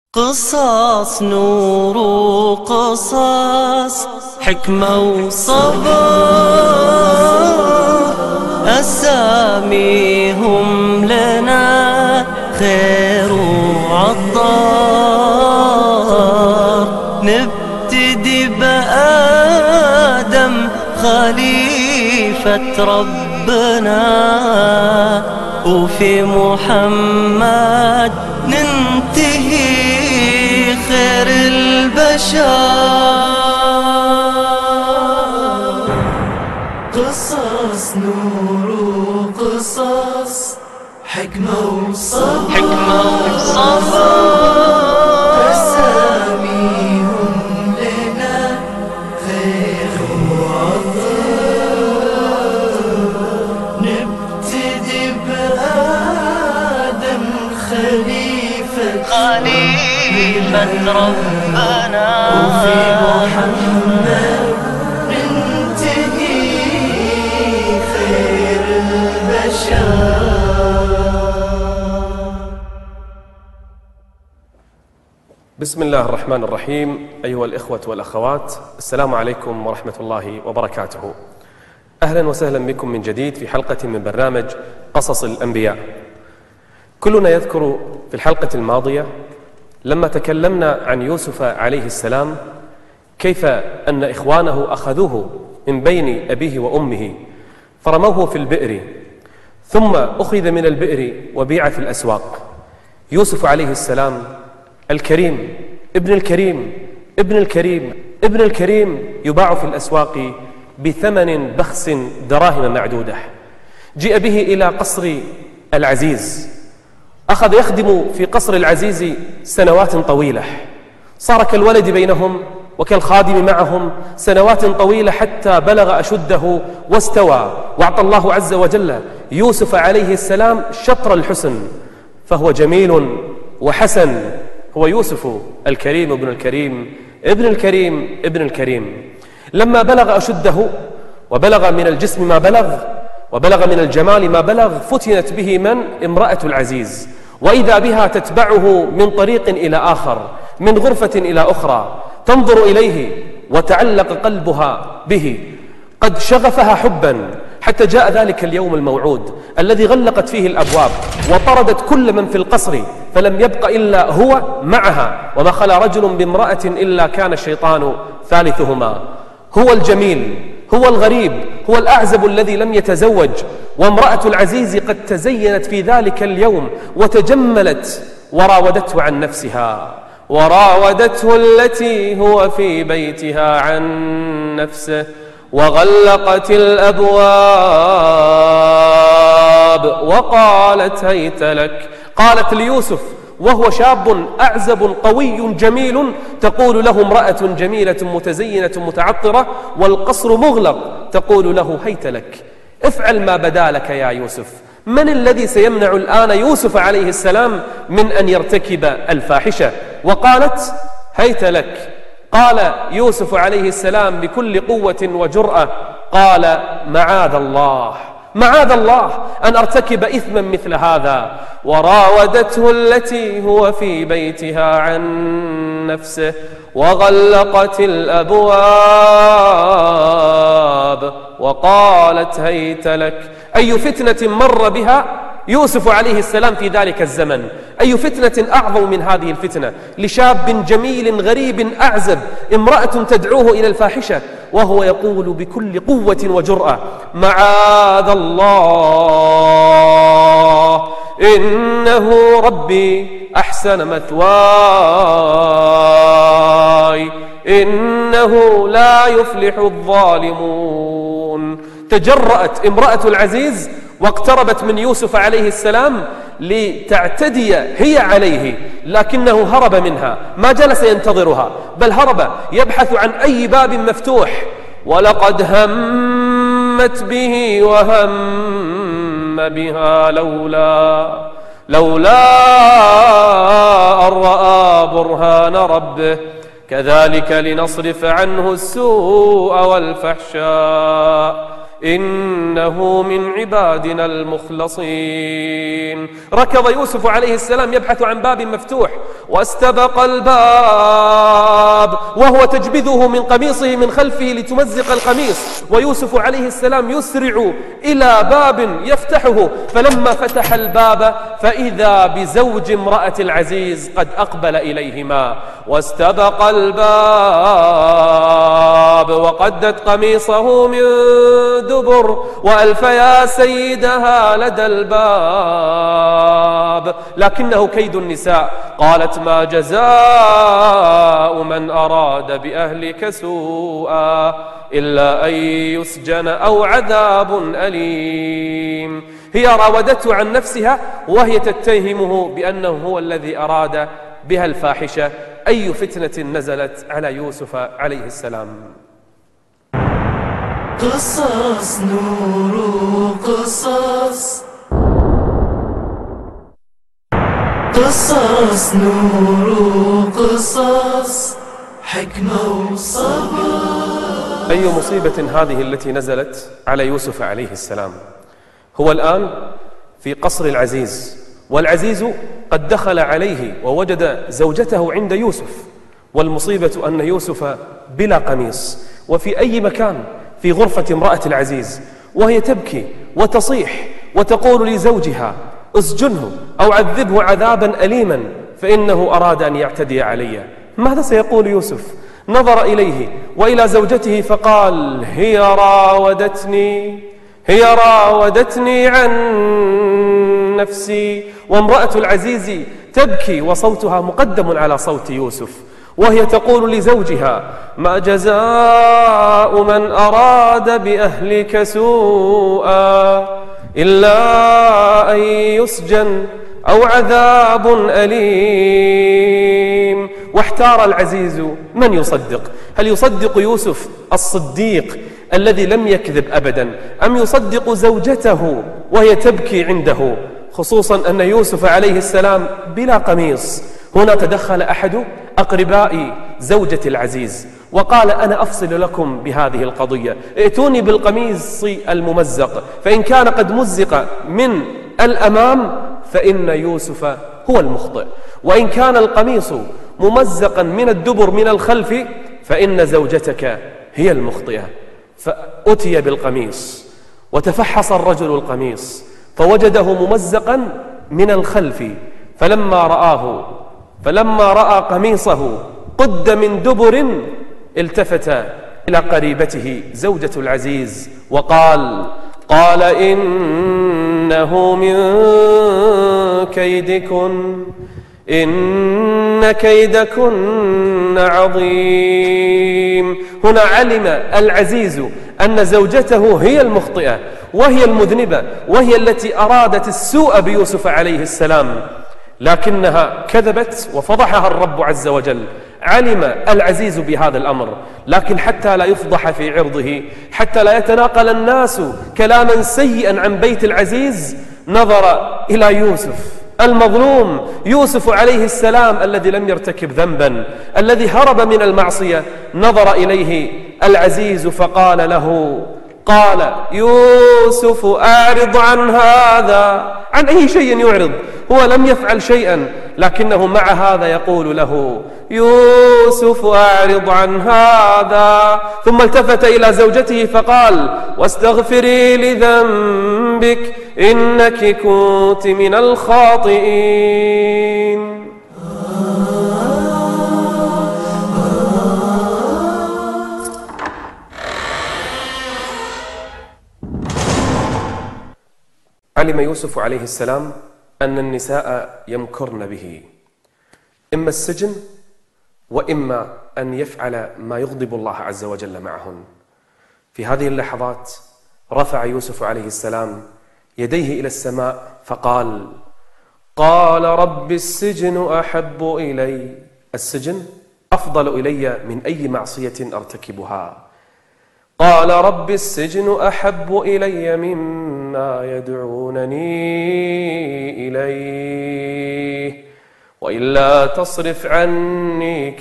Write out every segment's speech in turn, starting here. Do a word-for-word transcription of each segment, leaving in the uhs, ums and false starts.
قصص نور وقصص حكمة وصبر، أساميهم لنا خير وعطار. نبتدي بآدم خليفة ربنا، وفي محمد ننتهي خير البشر. قصص نور وقصص حكمة وصبر، حكمة وصبر، أساميهم لنا خير وعطار. نبتدي بآدم خليفة خليفة ربنا، وفي محمد ننتهي خير البشر. بسم الله الرحمن الرحيم. أيها الإخوة والأخوات، السلام عليكم ورحمة الله وبركاته. أهلا وسهلا بكم من جديد في حلقة من برنامج قصص الأنبياء. كلنا يذكر في الحلقة الماضية لما تكلمنا عن يوسف عليه السلام كيف أن إخوانه أخذوه من بين أبيه وأمه فرموه في البئر، ثم أخذ من البئر وبيع في الأسواق. يوسف عليه السلام الكريم ابن الكريم ابن الكريم ابن الكريم يباع في الأسواق بثمن بخس دراهم معدودة. جيء به إلى قصر العزيز، أخذ يخدم في قصر العزيز سنوات طويلة، صار كالولد بينهم وكالخادم معهم سنوات طويلة حتى بلغ أشده واستوى، وأعطى الله عز وجل يوسف عليه السلام شطر الحسن، فهو جميل وحسن. هو يوسف الكريم ابن الكريم ابن الكريم ابن الكريم. لما بلغ أشده وبلغ من الجسم ما بلغ وبلغ من الجمال ما بلغ، فتنت به من؟ امرأة العزيز، وإذا بها تتبعه من طريق إلى آخر، من غرفة إلى أخرى، تنظر إليه وتعلق قلبها به، قد شغفها حبا، حتى جاء ذلك اليوم الموعود الذي غلقت فيه الأبواب وطردت كل من في القصر، فلم يبق إلا هو معها، وما خلا رجل بامرأة إلا كان الشيطان ثالثهما. هو الجميل، هو الغريب، هو الأعزب الذي لم يتزوج، وامرأة العزيز قد تزينت في ذلك اليوم وتجملت، وراودته عن نفسها، وراودته التي هو في بيتها عن نفسه، وغلقت الأبواب وقالت هيت لك. قالت ليوسف وهو شاب أعزب قوي جميل، تقول له امرأة جميلة متزينة متعطرة والقصر مغلق، تقول له هيت لك، افعل ما بدا لك يا يوسف. من الذي سيمنع الآن يوسف عليه السلام من أن يرتكب الفاحشة؟ وقالت هيت لك. قال يوسف عليه السلام بكل قوة وجرأة، قال معاذ الله، معاذ الله أن أرتكب إثما مثل هذا. وراودته التي هو في بيتها عن نفسه، وغلقت الأبواب وقالت هيت لك. أي فتنة مر بها يوسف عليه السلام في ذلك الزمن، أي فتنة أعظم من هذه الفتنة لشاب جميل غريب أعزب، امرأة تدعوه إلى الفاحشة، وهو يقول بكل قوة وجرأة معاذ الله إنه ربي أحسن مثواي إنه لا يفلح الظالمون. تجرأت امرأة العزيز واقتربت من يوسف عليه السلام لتعتدي هي عليه، لكنه هرب منها، ما جلس ينتظرها، بل هرب يبحث عن أي باب مفتوح. ولقد همت به وهم بها لولا لولا أن رأى برهان ربه كذلك لنصرف عنه السوء والفحشاء إنه من عبادنا المخلصين. ركض يوسف عليه السلام يبحث عن باب مفتوح، واستبق الباب وهو تجبذه من قميصه من خلفه لتمزق القميص، ويوسف عليه السلام يسرع إلى باب يفتحه، فلما فتح الباب فإذا بزوج امرأة العزيز قد أقبل إليهما، واستبق الباب وقدت قميصه من دبر وألف يا سيدها لدى الباب، لكنه كيد النساء. قالت ما جزاء من أراد بأهلك سوءا إلا أن يسجن أو عذاب أليم. هي راودته عن نفسها وهي تتهمه بأنه هو الذي أراد بها الفاحشة. أي فتنة نزلت على يوسف عليه السلام. قصص نور قصص، قصص نور قصص، حكمة وصبر. أي مصيبة هذه التي نزلت على يوسف عليه السلام. هو الآن في قصر العزيز، والعزيز قد دخل عليه ووجد زوجته عند يوسف، والمصيبة أن يوسف بلا قميص وفي أي مكان في غرفة امرأة العزيز، وهي تبكي وتصيح وتقول لزوجها اسجنه أو عذبه عذابا أليما فإنه أراد أن يعتدي علي. ماذا سيقول يوسف؟ نظر إليه وإلى زوجته فقال هي راودتني هي راودتني عن نفسي. وامرأة العزيز تبكي وصوتها مقدم على صوت يوسف، وهي تقول لزوجها ما جزاء من أراد بأهلك سوءا إلا أن يسجن أو عذاب أليم. واحتار العزيز من يصدق، هل يصدق يوسف الصديق الذي لم يكذب أبدا، أم يصدق زوجته وهي تبكي عنده، خصوصا أن يوسف عليه السلام بلا قميص. هنا تدخل أحد أقرباء زوجة العزيز وقال أنا أفصل لكم بهذه القضية، ائتوني بالقميص الممزق، فإن كان قد مزق من الأمام فإن يوسف هو المخطئ، وإن كان القميص ممزقا من الدبر من الخلف فإن زوجتك هي المخطئة. فأتي بالقميص وتفحص الرجل القميص فوجده ممزقا من الخلف، فلما رآه فلما رأى قميصه قد من دبر التفت إلى قريبته زوجة العزيز وقال قال إنه من كيدكن إن كيدكن عظيم. هنا علم العزيز أن زوجته هي المخطئة وهي المذنبة وهي التي أرادت السوء بيوسف عليه السلام، لكنها كذبت وفضحها الرب عز وجل. علم العزيز بهذا الأمر، لكن حتى لا يفضح في عرضه، حتى لا يتناقل الناس كلاما سيئا عن بيت العزيز، نظر إلى يوسف المظلوم، يوسف عليه السلام الذي لم يرتكب ذنبا، الذي هرب من المعصية. نظر إليه العزيز فقال له قال يوسف أعرض عن هذا. عن أي شيء يعرض؟ هو لم يفعل شيئا، لكنه مع هذا يقول له يوسف أعرض عن هذا. ثم التفت إلى زوجته فقال واستغفري لذنبك إنك كنت من الخاطئين. علم يوسف عليه السلام أن النساء يمكرن به، إما السجن وإما أن يفعل ما يغضب الله عز وجل معهن. في هذه اللحظات رفع يوسف عليه السلام يديه إلى السماء فقال قال رب السجن أحب إلي، السجن أفضل إلي من أي معصية أرتكبها. قال رب السجن أحب إلي مما يدعونني إليه وإلا تصرف عني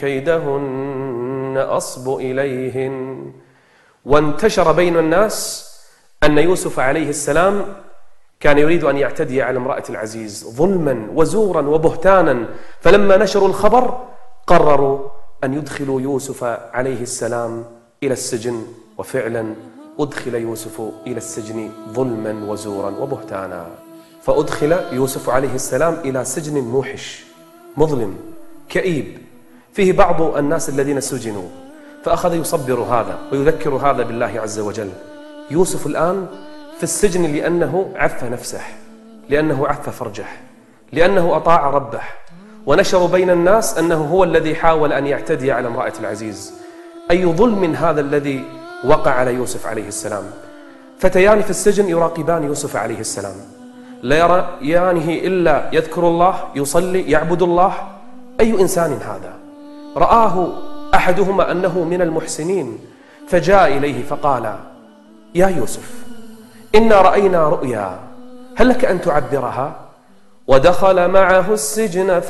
كيدهن أصب إليهن. وانتشر بين الناس أن يوسف عليه السلام كان يريد أن يعتدي على امرأة العزيز ظلما وزورا وبهتانا، فلما نشروا الخبر قرروا أن يدخلوا يوسف عليه السلام إلى السجن، وفعلا أدخل يوسف إلى السجن ظلما وزورا وبهتانا. فأدخل يوسف عليه السلام إلى سجن موحش مظلم كئيب فيه بعض الناس الذين سجنوا، فأخذ يصبر هذا ويذكر هذا بالله عز وجل. يوسف الآن في السجن لأنه عف نفسه، لأنه عف فرجه، لأنه أطاع ربه، ونشر بين الناس أنه هو الذي حاول أن يعتدي على امرأة العزيز. أي ظلم هذا الذي وقع على يوسف عليه السلام. فتيان في السجن يراقبان يوسف عليه السلام، لا يريانه إلا يذكر الله، يصلي، يعبد الله. أي إنسان هذا؟ رآه أحدهما أنه من المحسنين فجاء إليه فقال: يا يوسف، إنا رأينا رؤيا، هل لك أن تعبرها؟ ودخل معه السجن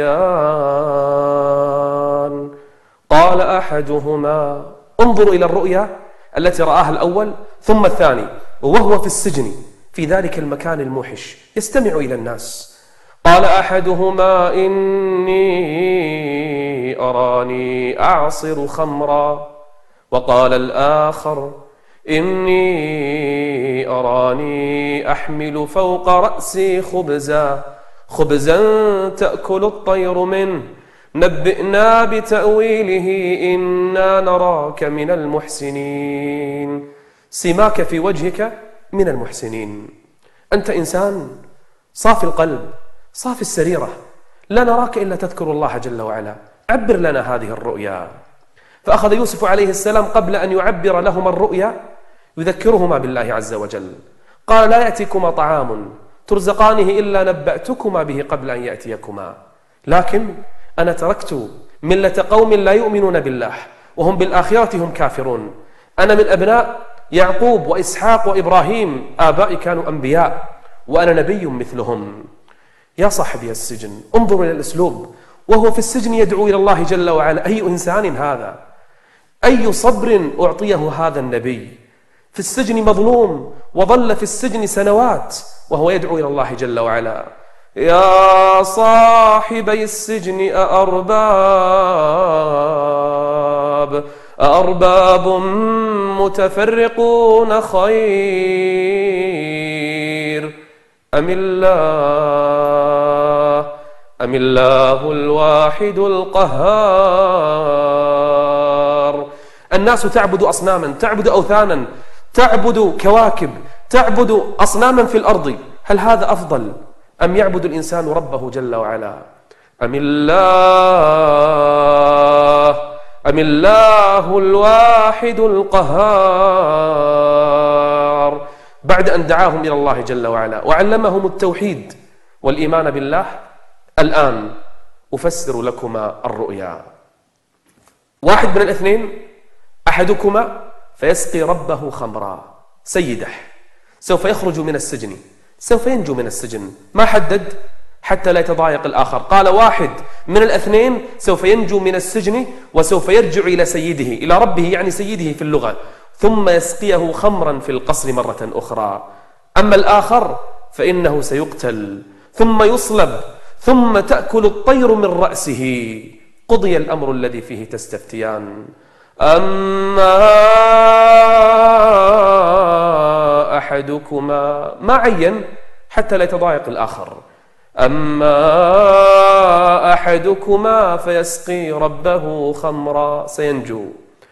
فتيان قال أحدهما، انظروا إلى الرؤيا التي رآها الأول ثم الثاني، وهو في السجن في ذلك المكان الموحش يستمع إلى الناس. قال أحدهما: إني أراني أعصر خمرا. وقال الآخر: إني أراني أحمل فوق رأسي خبزا خبزا تأكل الطير منه، نبئنا بتأويله إنا نراك من المحسنين. سماك في وجهك من المحسنين، أنت إنسان صافي القلب صافي السريرة، لا نراك إلا تذكر الله جل وعلا، عبر لنا هذه الرؤيا. فأخذ يوسف عليه السلام قبل أن يعبر لهما الرؤيا يذكرهما بالله عز وجل. قال: لا يأتيكما طعام ترزقانه إلا نبأتكما به قبل أن يأتيكما، لكن أنا تركت ملة قوم لا يؤمنون بالله وهم بالآخرة هم كافرون. أنا من أبناء يعقوب وإسحاق وإبراهيم، آبائي كانوا أنبياء وأنا نبي مثلهم. يا صاحبي السجن، انظروا إلى الأسلوب، وهو في السجن يدعو إلى الله جل وعلا. أي إنسان هذا؟ أي صبر أعطيه هذا النبي في السجن مظلوم، وظل في السجن سنوات وهو يدعو إلى الله جل وعلا. يا صاحبي السجن أأرباب أأرباب متفرقون خير أم الله أم الله الواحد القهار. الناس تعبد أصناما، تعبد أوثانا، تعبد كواكب، تعبد أصناما في الأرض. هل هذا أفضل أم يعبد الإنسان ربه جل وعلا؟ أم الله أم الله الواحد القهار. بعد أن دعاهم إلى الله جل وعلا وعلمهم التوحيد والإيمان بالله، الآن أفسر لكما الرؤيا. واحد من الاثنين، أحدكما فيسقي ربه خمرا، سيده سوف يخرج من السجن، سوف ينجو من السجن، ما حدد حتى لا يتضايق الآخر. قال واحد من الاثنين سوف ينجو من السجن وسوف يرجع إلى سيده، إلى ربه يعني سيده في اللغة، ثم يسقيه خمرا في القصر مرة أخرى. أما الآخر فإنه سيقتل ثم يصلب ثم تأكل الطير من رأسه. قضي الأمر الذي فيه تستفتيان. أما أحدكما، ما عين حتى لا يتضايق الآخر. أما أحدكما فيسقي ربه خمرا، سينجو.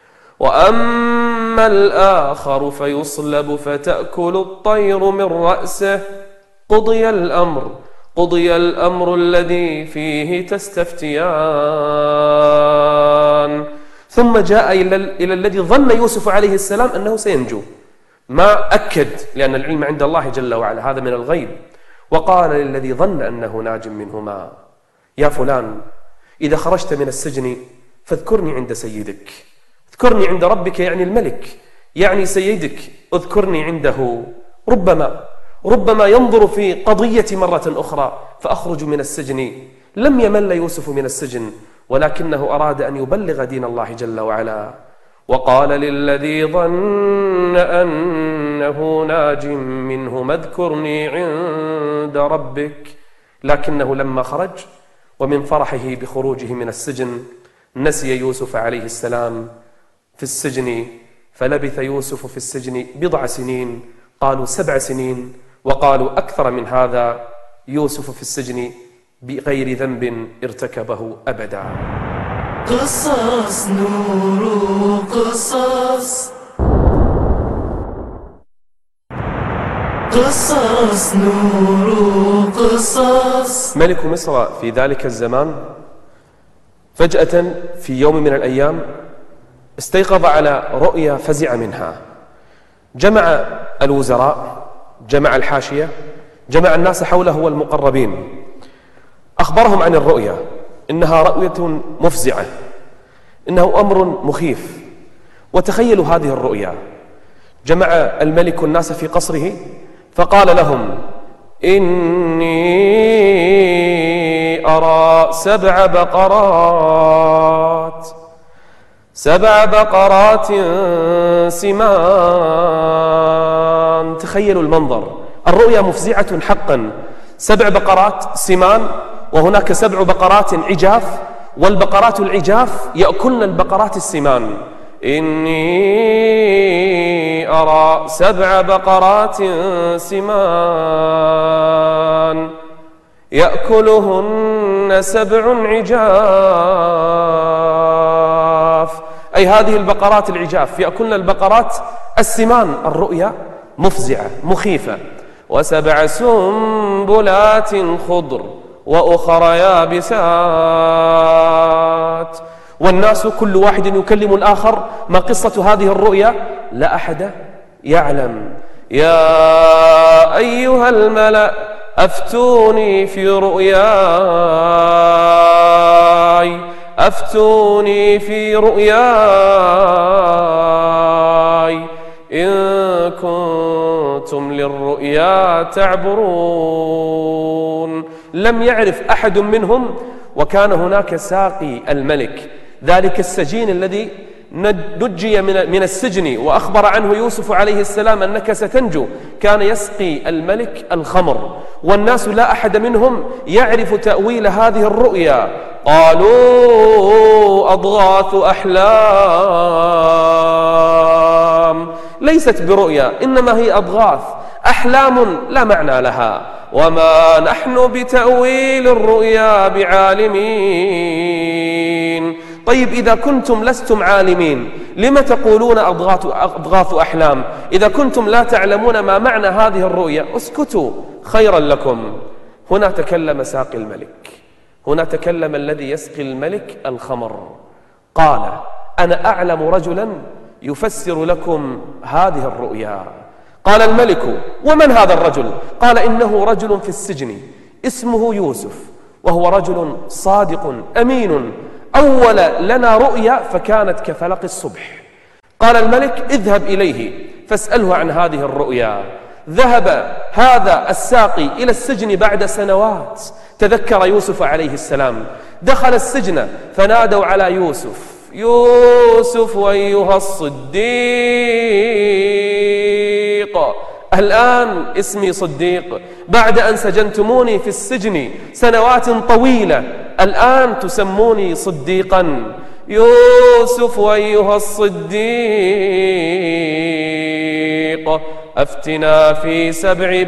وأما الآخر فيصلب فتأكل الطير من رأسه. قضي الأمر قضي الأمر الذي فيه تستفتيان. ثم جاء إلى, إلى الذي ظن يوسف عليه السلام أنه سينجو، ما أكد، لأن العلم عند الله جل وعلا، هذا من الغيب. وقال للذي ظن أنه ناج منهما: يا فلان، إذا خرجت من السجن فاذكرني عند سيدك، اذكرني عند ربك يعني الملك، يعني سيدك، اذكرني عنده. ربما ربما ينظر في قضية مرة أخرى فأخرج من السجن. لم يمل يوسف من السجن، ولكنه أراد أن يبلغ دين الله جل وعلا. وقال للذي ظن أنه ناج منه اذكرني عند ربك، لكنه لما خرج ومن فرحه بخروجه من السجن نسي يوسف عليه السلام في السجن، فلبث يوسف في السجن بضع سنين، قالوا سبع سنين وقالوا أكثر من هذا، يوسف في السجن بغير ذنب ارتكبه أبدا. قصص نور قصص، قصص نور قصص. ملك مصر في ذلك الزمان فجأة في يوم من الأيام استيقظ على رؤيا فزع منها، جمع الوزراء، جمع الحاشية، جمع الناس حوله والمقربين، أخبرهم عن الرؤيا، إنها رؤية مفزعة، إنه أمر مخيف. وتخيلوا هذه الرؤيا، جمع الملك الناس في قصره فقال لهم: إني أرى سبع بقرات سبع بقرات سمان. تخيلوا المنظر، الرؤيا مفزعة حقا، سبع بقرات سمان، وهناك سبع بقرات عجاف، والبقرات العجاف يأكلن البقرات السمان. إني أرى سبع بقرات سمان يأكلهن سبع عجاف، أي هذه البقرات العجاف يأكلن البقرات السمان. الرؤيا مفزعة مخيفة. وسبع سنبلات خضر وأخر يابسات. والناس كل واحد يكلم الآخر ما قصة هذه الرؤيا، لا أحد يعلم. يا أيها الملأ أفتوني في رؤياي أفتوني في رؤياي إن كنتم للرؤيا تعبرون. لم يعرف أحد منهم، وكان هناك ساقي الملك، ذلك السجين الذي نجي من السجن وأخبر عنه يوسف عليه السلام أنك ستنجو، كان يسقي الملك الخمر، والناس لا أحد منهم يعرف تأويل هذه الرؤيا. قالوا أضغاث أحلام، ليست برؤيا إنما هي أضغاث أحلام لا معنى لها، وما نحن بتأويل الرؤيا بعالمين. طيب إذا كنتم لستم عالمين لم تقولون أضغاث, أضغاث أحلام؟ إذا كنتم لا تعلمون ما معنى هذه الرؤيا اسكتوا خيرا لكم. هنا تكلم ساقي الملك، هنا تكلم الذي يسقي الملك الخمر، قال: أنا أعلم رجلا يفسر لكم هذه الرؤيا. قال الملك: ومن هذا الرجل؟ قال: إنه رجل في السجن اسمه يوسف، وهو رجل صادق أمين، أول لنا رؤيا فكانت كفلق الصبح. قال الملك: اذهب إليه فاسأله عن هذه الرؤيا. ذهب هذا الساقي إلى السجن بعد سنوات، تذكر يوسف عليه السلام، دخل السجن فنادوا على يوسف: يوسف أيها الصديق، الآن اسمي صديق، بعد أن سجنتموني في السجن سنوات طويلة الآن تسموني صديقا. يوسف أيها الصديق أفتنا في سبع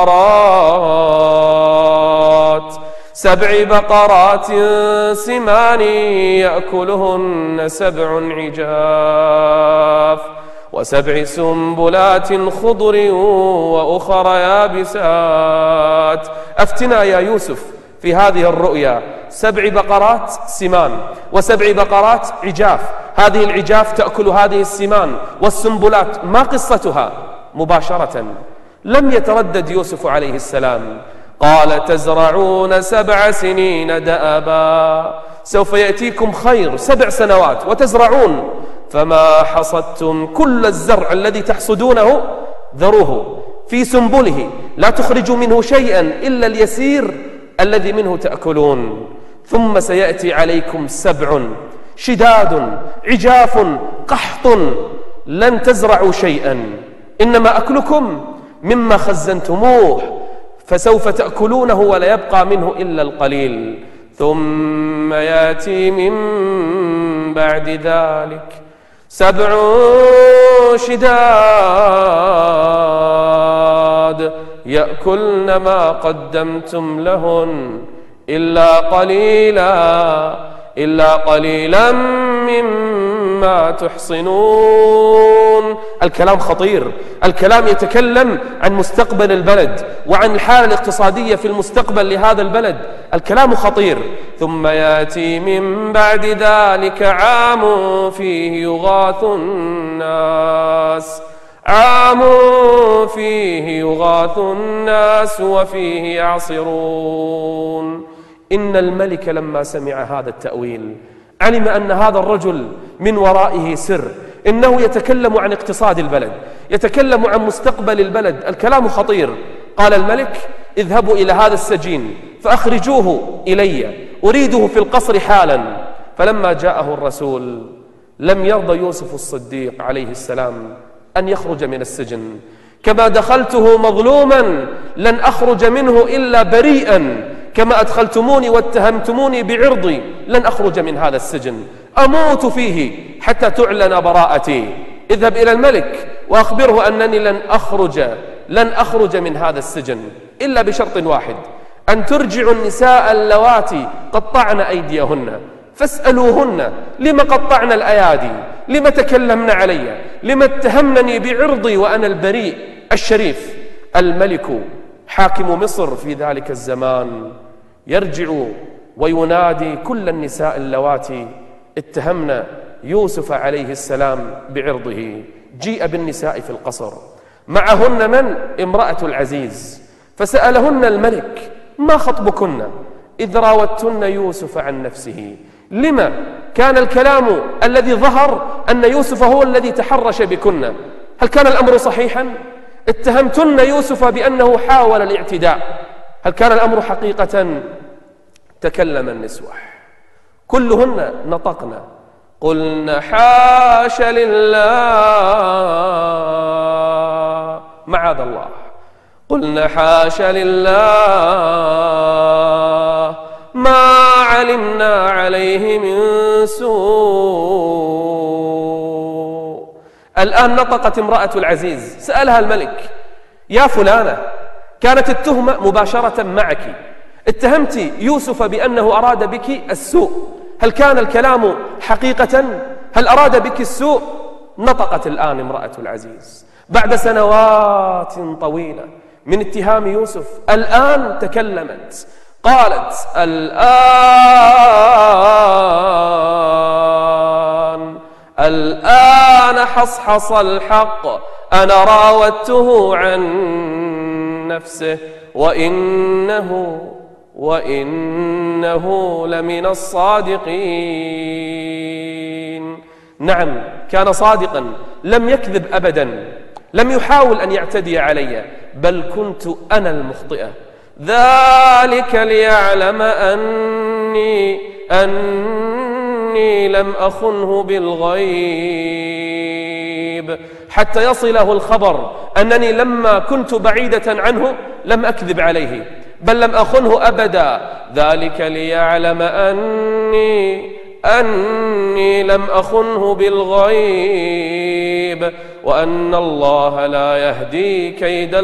بقرات سبع بقرات سمان يأكلهن سبع عجاف وسبع سنبلات خضر وأخر يابسات. أفتنا يا يوسف في هذه الرؤيا، سبع بقرات سمان وسبع بقرات عجاف، هذه العجاف تأكل هذه السمان، والسنبلات ما قصتها؟ مباشرة لم يتردد يوسف عليه السلام، قال: تزرعون سبع سنين دأبا، سوف يأتيكم خير سبع سنوات وتزرعون، فما حصدتم كل الزرع الذي تحصدونه ذروه في سنبله، لا تخرجوا منه شيئا إلا اليسير الذي منه تأكلون، ثم سيأتي عليكم سبع شداد عجاف قحط لن تزرعوا شيئا إنما أكلكم مما خزنتموه فسوف تأكلونه ولا يبقى منه إلا القليل ثم يأتي من بعد ذلك سبع شداد يأكلن ما قدمتم لهن إلا قليلا إلا قليلا مما تحصنون. الكلام خطير، الكلام يتكلم عن مستقبل البلد وعن الحالة الاقتصادية في المستقبل لهذا البلد، الكلام خطير. ثم يأتي من بعد ذلك عام فيه يغاث الناس عام فيه يغاث الناس وفيه يعصرون. إن الملك لما سمع هذا التأويل علم أن هذا الرجل من ورائه سر، إنه يتكلم عن اقتصاد البلد، يتكلم عن مستقبل البلد، الكلام خطير. قال الملك اذهبوا إلى هذا السجين فأخرجوه إلي أريده في القصر حالا. فلما جاءه الرسول لم يرضى يوسف الصديق عليه السلام أن يخرج من السجن. كما دخلته مظلوما لن أخرج منه إلا بريئا، كما أدخلتموني واتهمتموني بعرضي لن أخرج من هذا السجن، أموت فيه حتى تعلن براءتي. اذهب إلى الملك وأخبره أنني لن أخرج لن أخرج من هذا السجن إلا بشرط واحد، أن ترجعوا النساء اللواتي قطعن أيديهن فاسألوهن لما قطعن الأيادي، لما تكلمن علي، لما اتهمنني بعرضي وأنا البريء الشريف. الملك حاكم مصر في ذلك الزمان يرجع وينادي كل النساء اللواتي اتهمن يوسف عليه السلام بعرضه. جيء بالنساء في القصر معهن من؟ امرأة العزيز. فسألهن الملك ما خطبكن إذ راوتن يوسف عن نفسه؟ لما كان الكلام الذي ظهر أن يوسف هو الذي تحرش بكن؟ هل كان الأمر صحيحا؟ اتهمتن يوسف بأنه حاول الاعتداء، هل كان الأمر حقيقة؟ تكلم النسوة كلهن نطقن قلن حاش لله معاذ الله، قلن حاش لله ما علمنا عليه من سوء. الآن نطقت امرأة العزيز، سألها الملك يا فلانة كانت التهمة مباشرة معك، اتهمت يوسف بأنه أراد بك السوء، هل كان الكلام حقيقة؟ هل أراد بك السوء؟ نطقت الآن امرأة العزيز بعد سنوات طويلة من اتهام يوسف، الآن تكلمت قالت الآن الآن حصحص الحق أنا راودته عن نفسه وإنه وإنه لمن الصادقين. نعم كان صادقا، لم يكذب أبدا، لم يحاول أن يعتدي علي، بل كنت أنا المخطئة. ذلك ليعلم أني أني لم أخنه بالغيب، حتى يصله الخبر أنني لما كنت بعيدة عنه لم أكذب عليه بل لم أخنه أبدا. ذلك ليعلم أني أني لم أخنه بالغيب وأن الله لا يهدي كيد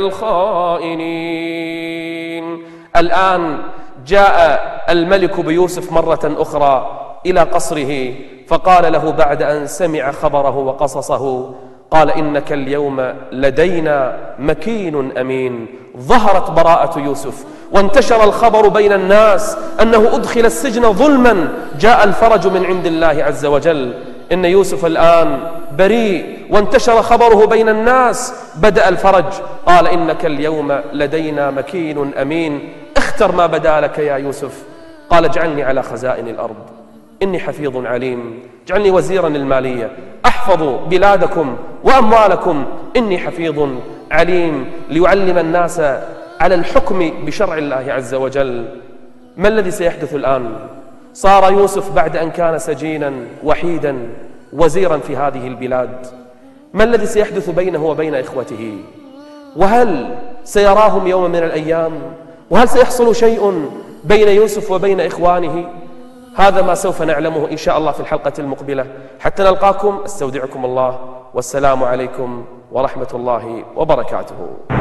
الخائنين. الآن جاء الملك بيوسف مرة أخرى إلى قصره فقال له بعد أن سمع خبره وقصصه، قال إنك اليوم لدينا مكين أمين. ظهرت براءة يوسف وانتشر الخبر بين الناس أنه أدخل السجن ظلما، جاء الفرج من عند الله عز وجل إن يوسف الآن بريء، وانتشر خبره بين الناس، بدأ الفرج. قال إنك اليوم لدينا مكين أمين، اختر ما بدا لك يا يوسف. قال اجعلني على خزائن الأرض إني حفيظ عليم، اجعلني وزيرا للمالية أحفظ بلادكم وأموالكم إني حفيظ عليم، ليعلم الناس على الحكم بشرع الله عز وجل. ما الذي سيحدث الآن؟ صار يوسف بعد أن كان سجينا وحيدا وزيرا في هذه البلاد. ما الذي سيحدث بينه وبين إخوته؟ وهل سيراهم يوم من الأيام؟ وهل سيحصل شيء بين يوسف وبين إخوانه؟ هذا ما سوف نعلمه إن شاء الله في الحلقة المقبلة. حتى نلقاكم استودعكم الله، والسلام عليكم ورحمة الله وبركاته.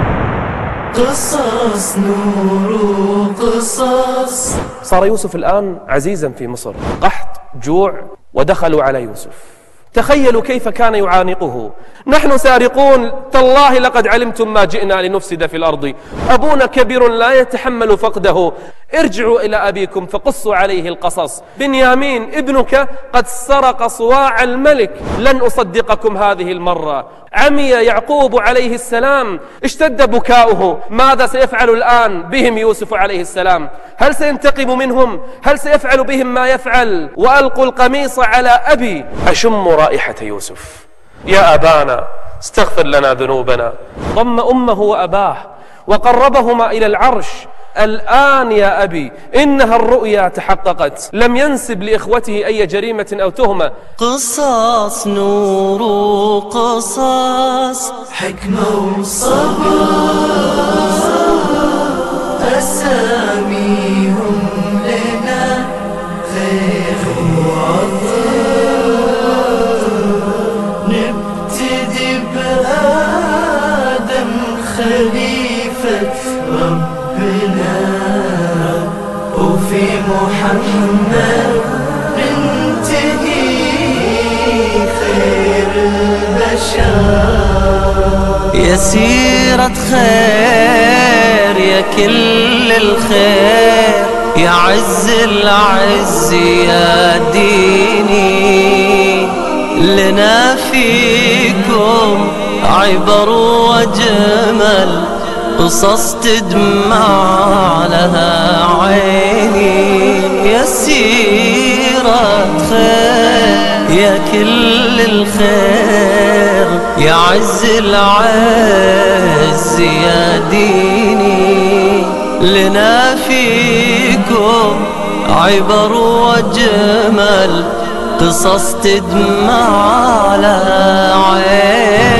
قصص نور قصص. صار يوسف الآن عزيزا في مصر، قحط جوع ودخلوا على يوسف. تخيلوا كيف كان يعانقه: نحن سارقون، تالله لقد علمتم ما جئنا لنفسد في الأرض، أبونا كبير لا يتحمل فقده، ارجعوا إلى أبيكم فقصوا عليه القصص، بنيامين ابنك قد سرق صواع الملك، لن أصدقكم هذه المرة. عمي يعقوب عليه السلام، اشتد بكاؤه، ماذا سيفعل الآن بهم يوسف عليه السلام؟ هل سينتقم منهم؟ هل سيفعل بهم ما يفعل؟ وألقوا القميص على أبي. أشم رائحة يوسف: يا أبانا استغفر لنا ذنوبنا. ضم أمه وأباه وقربهما إلى العرش: الآن يا أبي إنها الرؤيا تحققت. لم ينسب لإخوته أي جريمة أو تهمة. قصص نور قصص، حكمة وصبر، أساميهم لنا خير وعطر. نبتدي بآدم خليفة ربنا، وفي محمد ننتهي خير البشر. يا سيرة خير يا كل الخير، يا عز العز يا ديني، لنا فيكم عبر وجمل، قصص تدمع لها عيني. يا سيرة خير يا كل الخير، يا عز العز يا ديني، لنا فيكم عبر وجمل، قصص تدمع لها عيني.